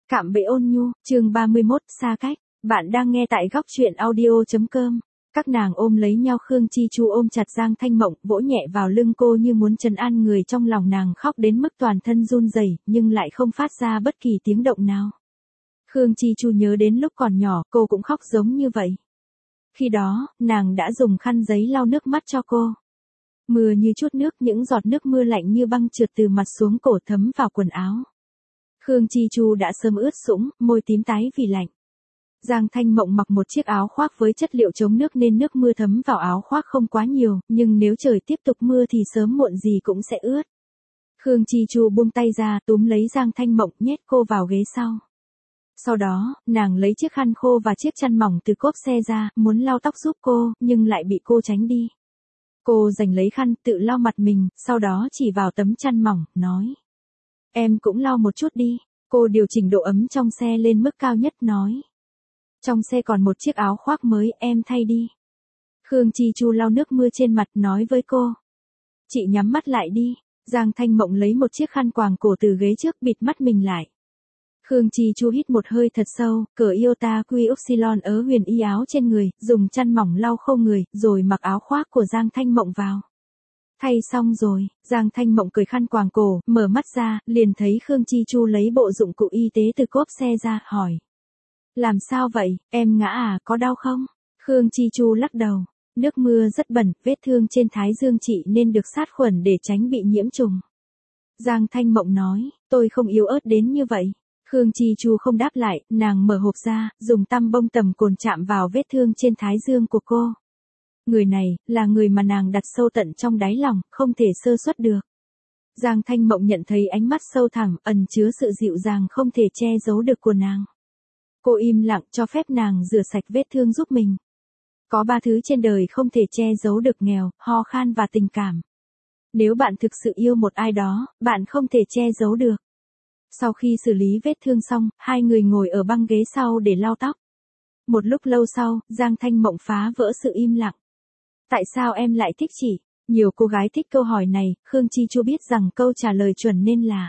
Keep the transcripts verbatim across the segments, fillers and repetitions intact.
Cạm bẫy ôn nhu, chương ba mươi mốt, xa cách. Bạn đang nghe tại góc truyện audio.com. Các nàng ôm lấy nhau, Khương Chi Chu ôm chặt Giang Thanh Mộng, vỗ nhẹ vào lưng cô như muốn trấn an người trong lòng nàng, khóc đến mức toàn thân run rẩy, nhưng lại không phát ra bất kỳ tiếng động nào. Khương Chi Chu nhớ đến lúc còn nhỏ, cô cũng khóc giống như vậy. Khi đó, nàng đã dùng khăn giấy lau nước mắt cho cô. Mưa như chút nước, những giọt nước mưa lạnh như băng trượt từ mặt xuống cổ thấm vào quần áo. Khương Chi Chu đã sớm ướt sũng, môi tím tái vì lạnh. Giang Thanh Mộng mặc một chiếc áo khoác với chất liệu chống nước nên nước mưa thấm vào áo khoác không quá nhiều, nhưng nếu trời tiếp tục mưa thì sớm muộn gì cũng sẽ ướt. Khương Chi Chu buông tay ra, túm lấy Giang Thanh Mộng, nhét cô vào ghế sau. Sau đó, nàng lấy chiếc khăn khô và chiếc chăn mỏng từ cốp xe ra, muốn lau tóc giúp cô, nhưng lại bị cô tránh đi. Cô giành lấy khăn, tự lau mặt mình, sau đó chỉ vào tấm chăn mỏng, nói. Em cũng lau một chút đi. Cô điều chỉnh độ ấm trong xe lên mức cao nhất, nói. Trong xe còn một chiếc áo khoác mới, em thay đi. Khương Chi Chu lau nước mưa trên mặt, nói với cô. Chị nhắm mắt lại đi. Giang Thanh Mộng lấy một chiếc khăn quàng cổ từ ghế trước bịt mắt mình lại. Khương Chi Chu hít một hơi thật sâu, cởi Iota Quy Upsilon ớ huyền y áo trên người, dùng chăn mỏng lau khô người, rồi mặc áo khoác của Giang Thanh Mộng vào. Thay xong rồi, Giang Thanh Mộng cởi khăn quàng cổ, mở mắt ra, liền thấy Khương Chi Chu lấy bộ dụng cụ y tế từ cốp xe ra, hỏi. Làm sao vậy, em ngã à, có đau không? Khương Chi Chu lắc đầu. Nước mưa rất bẩn, vết thương trên thái dương chị nên được sát khuẩn để tránh bị nhiễm trùng. Giang Thanh Mộng nói, tôi không yếu ớt đến như vậy. Khương Chi Chu không đáp lại, nàng mở hộp ra, dùng tăm bông tầm cồn chạm vào vết thương trên thái dương của cô. Người này, là người mà nàng đặt sâu tận trong đáy lòng, không thể sơ suất được. Giang Thanh Mộng nhận thấy ánh mắt sâu thẳm, ẩn chứa sự dịu dàng không thể che giấu được của nàng. Cô im lặng cho phép nàng rửa sạch vết thương giúp mình. Có ba thứ trên đời không thể che giấu được: nghèo, ho khan và tình cảm. Nếu bạn thực sự yêu một ai đó, bạn không thể che giấu được. Sau khi xử lý vết thương xong, hai người ngồi ở băng ghế sau để lau tóc. Một lúc lâu sau, Giang Thanh Mộng phá vỡ sự im lặng. Tại sao em lại thích chị? Nhiều cô gái thích câu hỏi này, Khương Chi Chu biết rằng câu trả lời chuẩn nên là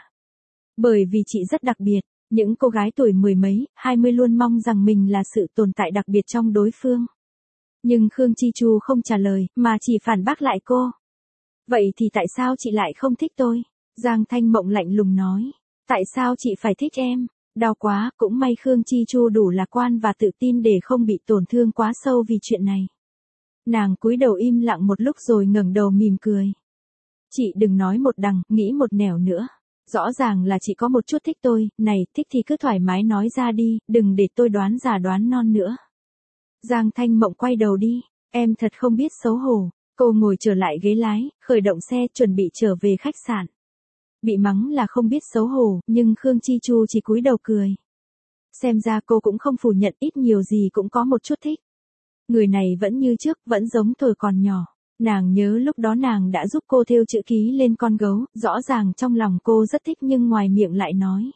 bởi vì chị rất đặc biệt. Những cô gái tuổi mười mấy, hai mươi luôn mong rằng mình là sự tồn tại đặc biệt trong đối phương. Nhưng Khương Chi Chu không trả lời, mà chỉ phản bác lại cô. Vậy thì tại sao chị lại không thích tôi? Giang Thanh Mộng lạnh lùng nói. Tại sao chị phải thích em? Đau quá, cũng may Khương Chi Chu đủ lạc quan và tự tin để không bị tổn thương quá sâu vì chuyện này. Nàng cúi đầu im lặng một lúc rồi ngẩng đầu mỉm cười. Chị đừng nói một đằng, nghĩ một nẻo nữa. Rõ ràng là chị có một chút thích tôi, này, thích thì cứ thoải mái nói ra đi, đừng để tôi đoán già đoán non nữa. Giang Thanh Mộng quay đầu đi, em thật không biết xấu hổ. Cô ngồi trở lại ghế lái, khởi động xe, chuẩn bị trở về khách sạn. Bị mắng là không biết xấu hổ, nhưng Khương Chi Chu chỉ cúi đầu cười. Xem ra cô cũng không phủ nhận, ít nhiều gì cũng có một chút thích. Người này vẫn như trước, vẫn giống thời còn nhỏ. Nàng nhớ lúc đó nàng đã giúp cô thêu chữ ký lên con gấu, rõ ràng trong lòng cô rất thích nhưng ngoài miệng lại nói.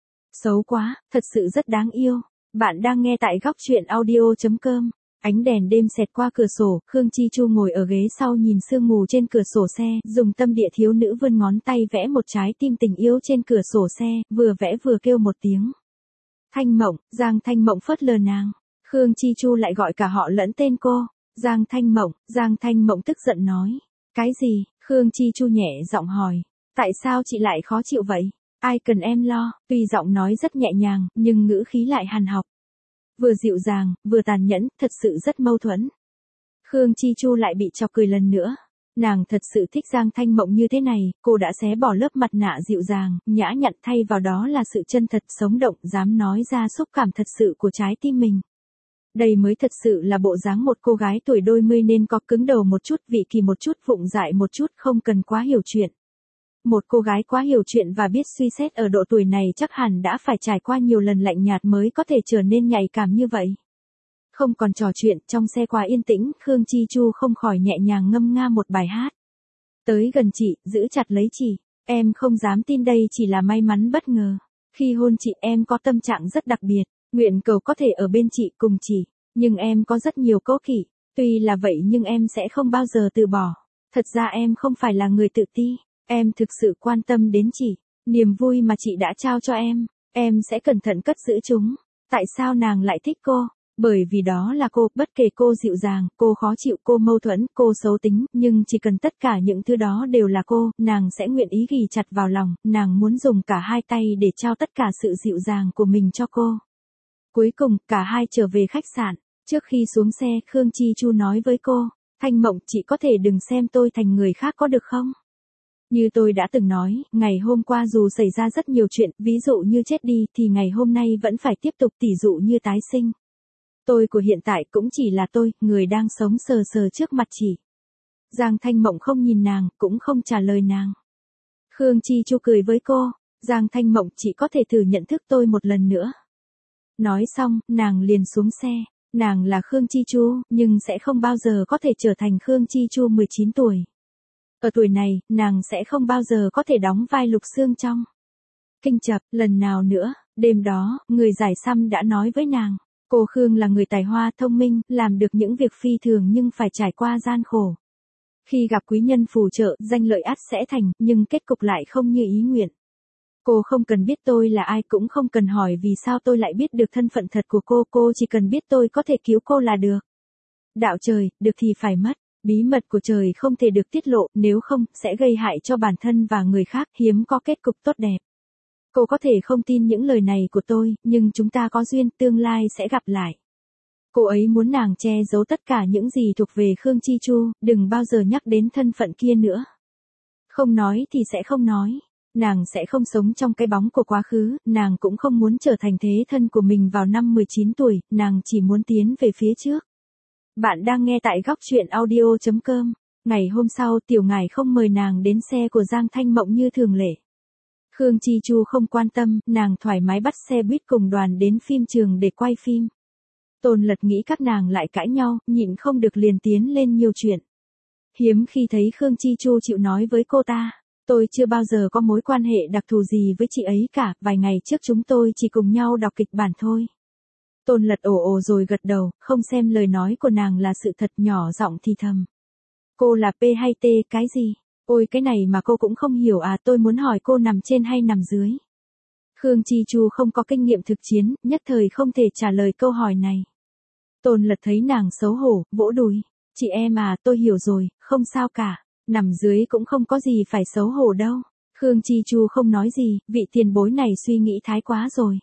Xấu quá, thật sự rất đáng yêu. Bạn đang nghe tại góc truyện audio.com. Ánh đèn đêm xẹt qua cửa sổ, Khương Chi Chu ngồi ở ghế sau nhìn sương mù trên cửa sổ xe, dùng tâm địa thiếu nữ vươn ngón tay vẽ một trái tim tình yêu trên cửa sổ xe, vừa vẽ vừa kêu một tiếng. Thanh Mộng, Giang Thanh Mộng phớt lờ nàng. Khương Chi Chu lại gọi cả họ lẫn tên cô. Giang Thanh Mộng, Giang Thanh Mộng tức giận nói. Cái gì? Khương Chi Chu nhẹ giọng hỏi. Tại sao chị lại khó chịu vậy? Ai cần em lo? Tuy giọng nói rất nhẹ nhàng, nhưng ngữ khí lại hàn học. Vừa dịu dàng, vừa tàn nhẫn, thật sự rất mâu thuẫn. Khương Chi Chu lại bị chọc cười lần nữa. Nàng thật sự thích Giang Thanh Mộng như thế này, cô đã xé bỏ lớp mặt nạ dịu dàng, nhã nhặn, thay vào đó là sự chân thật, sống động, dám nói ra xúc cảm thật sự của trái tim mình. Đây mới thật sự là bộ dáng một cô gái tuổi đôi mươi nên có, cứng đầu một chút, vị kỳ một chút, vụng dại một chút, không cần quá hiểu chuyện. Một cô gái quá hiểu chuyện và biết suy xét ở độ tuổi này chắc hẳn đã phải trải qua nhiều lần lạnh nhạt mới có thể trở nên nhạy cảm như vậy. Không còn trò chuyện, trong xe quá yên tĩnh, Khương Chi Chu không khỏi nhẹ nhàng ngâm nga một bài hát. Tới gần chị, giữ chặt lấy chị, em không dám tin đây chỉ là may mắn bất ngờ. Khi hôn chị em có tâm trạng rất đặc biệt, nguyện cầu có thể ở bên chị cùng chị, nhưng em có rất nhiều cố kỵ, tuy là vậy nhưng em sẽ không bao giờ từ bỏ. Thật ra em không phải là người tự ti. Em thực sự quan tâm đến chị, niềm vui mà chị đã trao cho em, Em sẽ cẩn thận cất giữ chúng. Tại sao nàng lại thích cô? Bởi vì đó là cô, bất kể cô dịu dàng, cô khó chịu, cô mâu thuẫn, cô xấu tính, nhưng chỉ cần tất cả những thứ đó đều là cô, nàng sẽ nguyện ý ghì chặt vào lòng, nàng muốn dùng cả hai tay để trao tất cả sự dịu dàng của mình cho cô. Cuối cùng, cả hai trở về khách sạn. Trước khi xuống xe, Khương Chi Chu nói với cô, Thanh Mộng, chị có thể đừng xem tôi thành người khác có được không? Như tôi đã từng nói, ngày hôm qua dù xảy ra rất nhiều chuyện, ví dụ như chết đi, thì ngày hôm nay vẫn phải tiếp tục, tỉ dụ như tái sinh. Tôi của hiện tại cũng chỉ là tôi, người đang sống sờ sờ trước mặt chị. Giang Thanh Mộng không nhìn nàng, cũng không trả lời nàng. Khương Chi Chu cười với cô, Giang Thanh Mộng, chị có thể thử nhận thức tôi một lần nữa. Nói xong, nàng liền xuống xe. Nàng là Khương Chi Chu, nhưng sẽ không bao giờ có thể trở thành Khương Chi Chu mười chín tuổi. Ở tuổi này, nàng sẽ không bao giờ có thể đóng vai Lục Xương trong Kinh Chập. Lần nào nữa, đêm đó, người giải xăm đã nói với nàng, cô Khương là người tài hoa thông minh, làm được những việc phi thường nhưng phải trải qua gian khổ. Khi gặp quý nhân phù trợ, danh lợi ắt sẽ thành, nhưng kết cục lại không như ý nguyện. Cô không cần biết tôi là ai, cũng không cần hỏi vì sao tôi lại biết được thân phận thật của cô, cô chỉ cần biết tôi có thể cứu cô là được. Đạo trời, được thì phải mất. Bí mật của trời không thể được tiết lộ, nếu không, sẽ gây hại cho bản thân và người khác, hiếm có kết cục tốt đẹp. Cô có thể không tin những lời này của tôi, nhưng chúng ta có duyên, tương lai sẽ gặp lại. Cô ấy muốn nàng che giấu tất cả những gì thuộc về Khương Chi Chu, đừng bao giờ nhắc đến thân phận kia nữa. Không nói thì sẽ không nói. Nàng sẽ không sống trong cái bóng của quá khứ, nàng cũng không muốn trở thành thế thân của mình vào năm mười chín tuổi, nàng chỉ muốn tiến về phía trước. Bạn đang nghe tại góc truyện audio chấm com. Ngày hôm sau, Tiểu Ngải không mời nàng đến xe của Giang Thanh Mộng như thường lệ. Khương Chi Chu không quan tâm, nàng thoải mái bắt xe buýt cùng đoàn đến phim trường để quay phim. Tôn Lật nghĩ các nàng lại cãi nhau, nhịn không được liền tiến lên nhiều chuyện. Hiếm khi thấy Khương Chi Chu chịu nói với cô ta, tôi chưa bao giờ có mối quan hệ đặc thù gì với chị ấy cả, vài ngày trước chúng tôi chỉ cùng nhau đọc kịch bản thôi. Tôn Lật ồ ồ rồi gật đầu, không xem lời nói của nàng là sự thật, nhỏ giọng thì thầm. Cô là P hay T cái gì? Ôi cái này mà cô cũng không hiểu à, tôi muốn hỏi cô nằm trên hay nằm dưới? Khương Chi Chu không có kinh nghiệm thực chiến, nhất thời không thể trả lời câu hỏi này. Tôn Lật thấy nàng xấu hổ, vỗ đùi. Chị em à, tôi hiểu rồi, không sao cả, nằm dưới cũng không có gì phải xấu hổ đâu. Khương Chi Chu không nói gì, vị tiền bối này suy nghĩ thái quá rồi.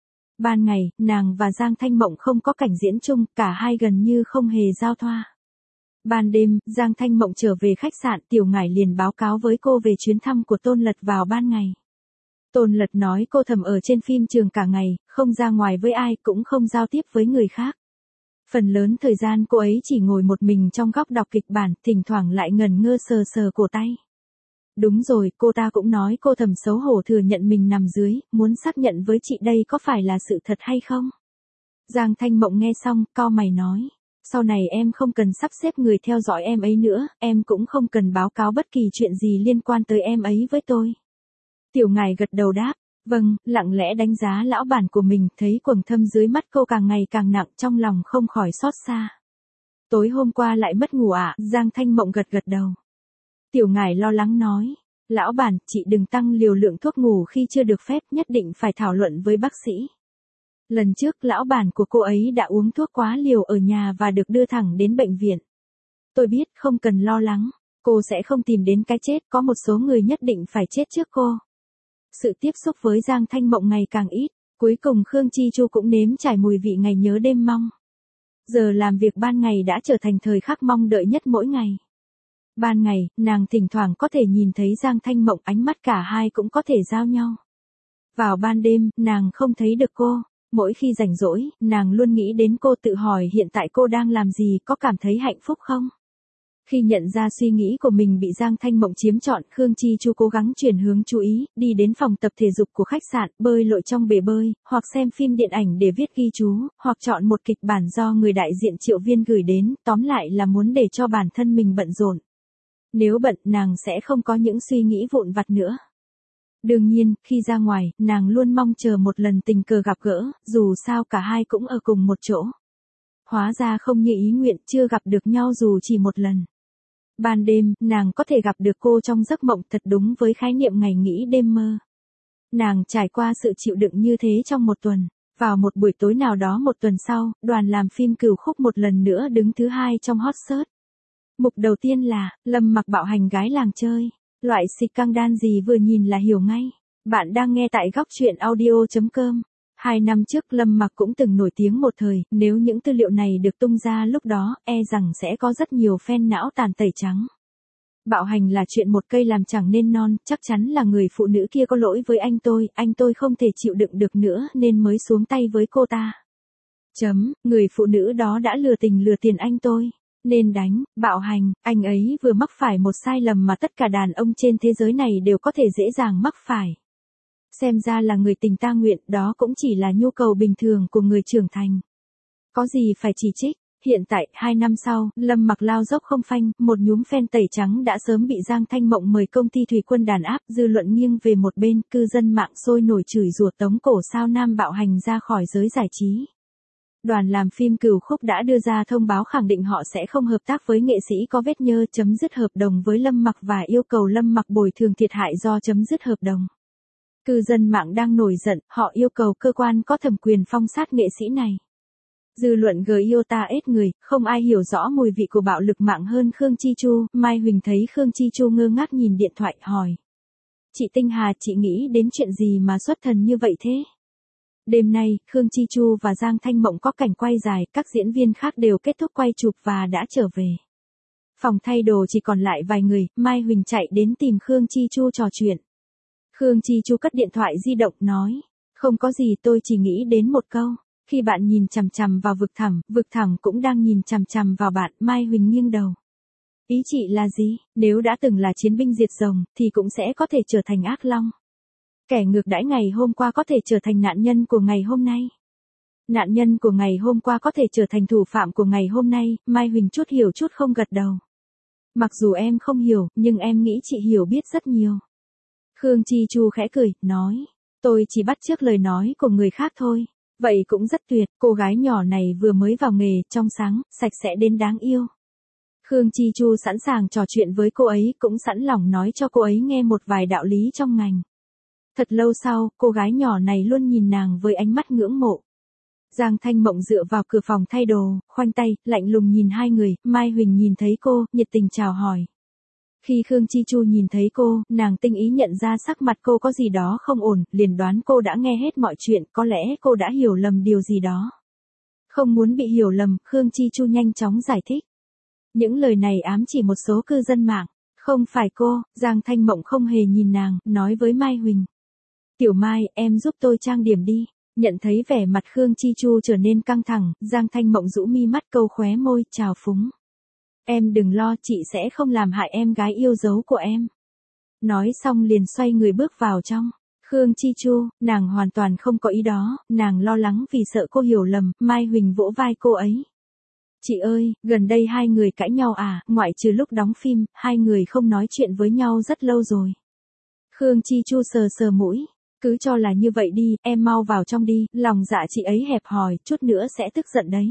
Ban ngày, nàng và Giang Thanh Mộng không có cảnh diễn chung, cả hai gần như không hề giao thoa. Ban đêm, Giang Thanh Mộng trở về khách sạn, Tiểu Ngải liền báo cáo với cô về chuyến thăm của Tôn Lật vào ban ngày. Tôn Lật nói cô thầm ở trên phim trường cả ngày, không ra ngoài với ai, cũng không giao tiếp với người khác. Phần lớn thời gian cô ấy chỉ ngồi một mình trong góc đọc kịch bản, thỉnh thoảng lại ngần ngơ sờ sờ cổ tay. Đúng rồi, cô ta cũng nói cô thầm xấu hổ thừa nhận mình nằm dưới, muốn xác nhận với chị đây có phải là sự thật hay không. Giang Thanh Mộng nghe xong, cau mày nói, sau này em không cần sắp xếp người theo dõi em ấy nữa, em cũng không cần báo cáo bất kỳ chuyện gì liên quan tới em ấy với tôi. Tiểu Ngải gật đầu đáp, vâng, lặng lẽ đánh giá lão bản của mình, thấy quầng thâm dưới mắt cô càng ngày càng nặng, trong lòng không khỏi xót xa. Tối hôm qua lại mất ngủ ạ, à? Giang Thanh Mộng gật gật đầu. Tiểu Ngải lo lắng nói, lão bản, chị đừng tăng liều lượng thuốc ngủ khi chưa được phép, nhất định phải thảo luận với bác sĩ. Lần trước lão bản của cô ấy đã uống thuốc quá liều ở nhà và được đưa thẳng đến bệnh viện. Tôi biết, không cần lo lắng, cô sẽ không tìm đến cái chết, có một số người nhất định phải chết trước cô. Sự tiếp xúc với Giang Thanh Mộng ngày càng ít, cuối cùng Khương Chi Chu cũng nếm trải mùi vị ngày nhớ đêm mong. Giờ làm việc ban ngày đã trở thành thời khắc mong đợi nhất mỗi ngày. Ban ngày, nàng thỉnh thoảng có thể nhìn thấy Giang Thanh Mộng, ánh mắt cả hai cũng có thể giao nhau. Vào ban đêm, nàng không thấy được cô. Mỗi khi rảnh rỗi, nàng luôn nghĩ đến cô, tự hỏi hiện tại cô đang làm gì, có cảm thấy hạnh phúc không? Khi nhận ra suy nghĩ của mình bị Giang Thanh Mộng chiếm trọn, Khương Chi Chu cố gắng chuyển hướng chú ý, đi đến phòng tập thể dục của khách sạn, bơi lội trong bể bơi, hoặc xem phim điện ảnh để viết ghi chú, hoặc chọn một kịch bản do người đại diện Triệu Viên gửi đến, tóm lại là muốn để cho bản thân mình bận rộn. Nếu bận, nàng sẽ không có những suy nghĩ vụn vặt nữa. Đương nhiên, khi ra ngoài, nàng luôn mong chờ một lần tình cờ gặp gỡ, dù sao cả hai cũng ở cùng một chỗ. Hóa ra không như ý nguyện, chưa gặp được nhau dù chỉ một lần. Ban đêm, nàng có thể gặp được cô trong giấc mộng, thật đúng với khái niệm ngày nghĩ đêm mơ. Nàng trải qua sự chịu đựng như thế trong một tuần. Vào một buổi tối nào đó một tuần sau, đoàn làm phim Cửu Khúc một lần nữa đứng thứ hai trong hot search. Mục đầu tiên là, Lâm Mặc bạo hành gái làng chơi. Loại xịt căng đan gì vừa nhìn là hiểu ngay. Bạn đang nghe tại góc truyện audio chấm com. Hai năm trước Lâm Mặc cũng từng nổi tiếng một thời, nếu những tư liệu này được tung ra lúc đó, e rằng sẽ có rất nhiều fan não tàn tẩy trắng. Bạo hành là chuyện một cây làm chẳng nên non, chắc chắn là người phụ nữ kia có lỗi với anh tôi, anh tôi không thể chịu đựng được nữa nên mới xuống tay với cô ta. Chấm, người phụ nữ đó đã lừa tình lừa tiền anh tôi. Nên đánh, bạo hành, anh ấy vừa mắc phải một sai lầm mà tất cả đàn ông trên thế giới này đều có thể dễ dàng mắc phải. Xem ra là người tình ta nguyện, đó cũng chỉ là nhu cầu bình thường của người trưởng thành. Có gì phải chỉ trích. Hiện tại, hai năm sau, Lâm Mặc lao dốc không phanh, một nhúm fan tẩy trắng đã sớm bị Giang Thanh Mộng mời công ty thủy quân đàn áp, dư luận nghiêng về một bên, cư dân mạng sôi nổi chửi rủa tống cổ sao nam bạo hành ra khỏi giới giải trí. Đoàn làm phim Cửu Khúc đã đưa ra thông báo khẳng định họ sẽ không hợp tác với nghệ sĩ có vết nhơ, chấm dứt hợp đồng với Lâm Mặc và yêu cầu Lâm Mặc bồi thường thiệt hại do chấm dứt hợp đồng. Cư dân mạng đang nổi giận, họ yêu cầu cơ quan có thẩm quyền phong sát nghệ sĩ này. Dư luận gờ yêu ta ết người, không ai hiểu rõ mùi vị của bạo lực mạng hơn Khương Chi Chu. Mai Huỳnh thấy Khương Chi Chu ngơ ngác nhìn điện thoại, hỏi. Chị Tinh Hà, chị nghĩ đến chuyện gì mà xuất thần như vậy thế? Đêm nay, Khương Chi Chu và Giang Thanh Mộng có cảnh quay dài, các diễn viên khác đều kết thúc quay chụp và đã trở về. Phòng thay đồ chỉ còn lại vài người, Mai Huỳnh chạy đến tìm Khương Chi Chu trò chuyện. Khương Chi Chu cất điện thoại di động, nói. Không có gì, tôi chỉ nghĩ đến một câu. Khi bạn nhìn chằm chằm vào vực thẳm, vực thẳm cũng đang nhìn chằm chằm vào bạn. Mai Huỳnh nghiêng đầu. Ý chị là gì? Nếu đã từng là chiến binh diệt rồng, thì cũng sẽ có thể trở thành ác long. Kẻ ngược đãi ngày hôm qua có thể trở thành nạn nhân của ngày hôm nay. Nạn nhân của ngày hôm qua có thể trở thành thủ phạm của ngày hôm nay. Mai Huỳnh chút hiểu chút không gật đầu. Mặc dù em không hiểu, nhưng em nghĩ chị hiểu biết rất nhiều. Khương Chi Chu khẽ cười, nói. Tôi chỉ bắt chước lời nói của người khác thôi. Vậy cũng rất tuyệt, cô gái nhỏ này vừa mới vào nghề, trong sáng, sạch sẽ đến đáng yêu. Khương Chi Chu sẵn sàng trò chuyện với cô ấy, cũng sẵn lòng nói cho cô ấy nghe một vài đạo lý trong ngành. Thật lâu sau, cô gái nhỏ này luôn nhìn nàng với ánh mắt ngưỡng mộ. Giang Thanh Mộng dựa vào cửa phòng thay đồ, khoanh tay, lạnh lùng nhìn hai người. Mai Huỳnh nhìn thấy cô, nhiệt tình chào hỏi. Khi Khương Chi Chu nhìn thấy cô, nàng tinh ý nhận ra sắc mặt cô có gì đó không ổn, liền đoán cô đã nghe hết mọi chuyện, có lẽ cô đã hiểu lầm điều gì đó. Không muốn bị hiểu lầm, Khương Chi Chu nhanh chóng giải thích. Những lời này ám chỉ một số cư dân mạng. Không phải cô. Giang Thanh Mộng không hề nhìn nàng, nói với Mai Huỳnh. Tiểu Mai, em giúp tôi trang điểm đi. Nhận thấy vẻ mặt Khương Chi Chu trở nên căng thẳng, Giang Thanh Mộng rũ mi mắt câu khóe môi, chào phúng. Em đừng lo, chị sẽ không làm hại em gái yêu dấu của em. Nói xong liền xoay người bước vào trong. Khương Chi Chu, nàng hoàn toàn không có ý đó, nàng lo lắng vì sợ cô hiểu lầm. Mai Huỳnh vỗ vai cô ấy. Chị ơi, gần đây hai người cãi nhau à, ngoại trừ lúc đóng phim, hai người không nói chuyện với nhau rất lâu rồi. Khương Chi Chu sờ sờ mũi. Cứ cho là như vậy đi, em mau vào trong đi, lòng dạ chị ấy hẹp hòi, chút nữa sẽ tức giận đấy.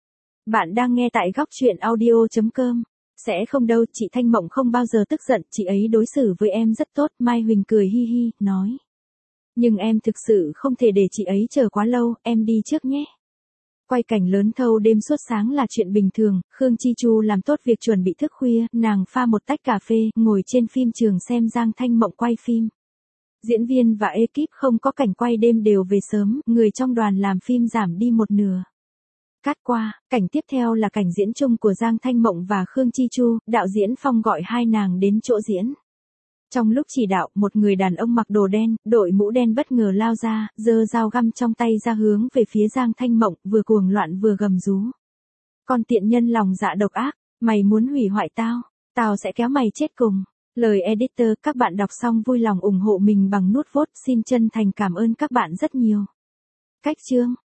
Bạn đang nghe tại góc truyện audio chấm com. Sẽ không đâu, chị Thanh Mộng không bao giờ tức giận, chị ấy đối xử với em rất tốt. Mai Huỳnh cười hi hi, nói. Nhưng em thực sự không thể để chị ấy chờ quá lâu, em đi trước nhé. Quay cảnh lớn thâu đêm suốt sáng là chuyện bình thường, Khương Chi Chu làm tốt việc chuẩn bị thức khuya, nàng pha một tách cà phê, ngồi trên phim trường xem Giang Thanh Mộng quay phim. Diễn viên và ekip không có cảnh quay đêm đều về sớm, người trong đoàn làm phim giảm đi một nửa. Cắt qua, cảnh tiếp theo là cảnh diễn chung của Giang Thanh Mộng và Khương Chi Chu, đạo diễn Phong gọi hai nàng đến chỗ diễn. Trong lúc chỉ đạo, một người đàn ông mặc đồ đen, đội mũ đen bất ngờ lao ra, giơ dao găm trong tay ra hướng về phía Giang Thanh Mộng, vừa cuồng loạn vừa gầm rú. Con tiện nhân lòng dạ độc ác, mày muốn hủy hoại tao, tao sẽ kéo mày chết cùng. Lời editor, các bạn đọc xong vui lòng ủng hộ mình bằng nút vote, xin chân thành cảm ơn các bạn rất nhiều. Cách chương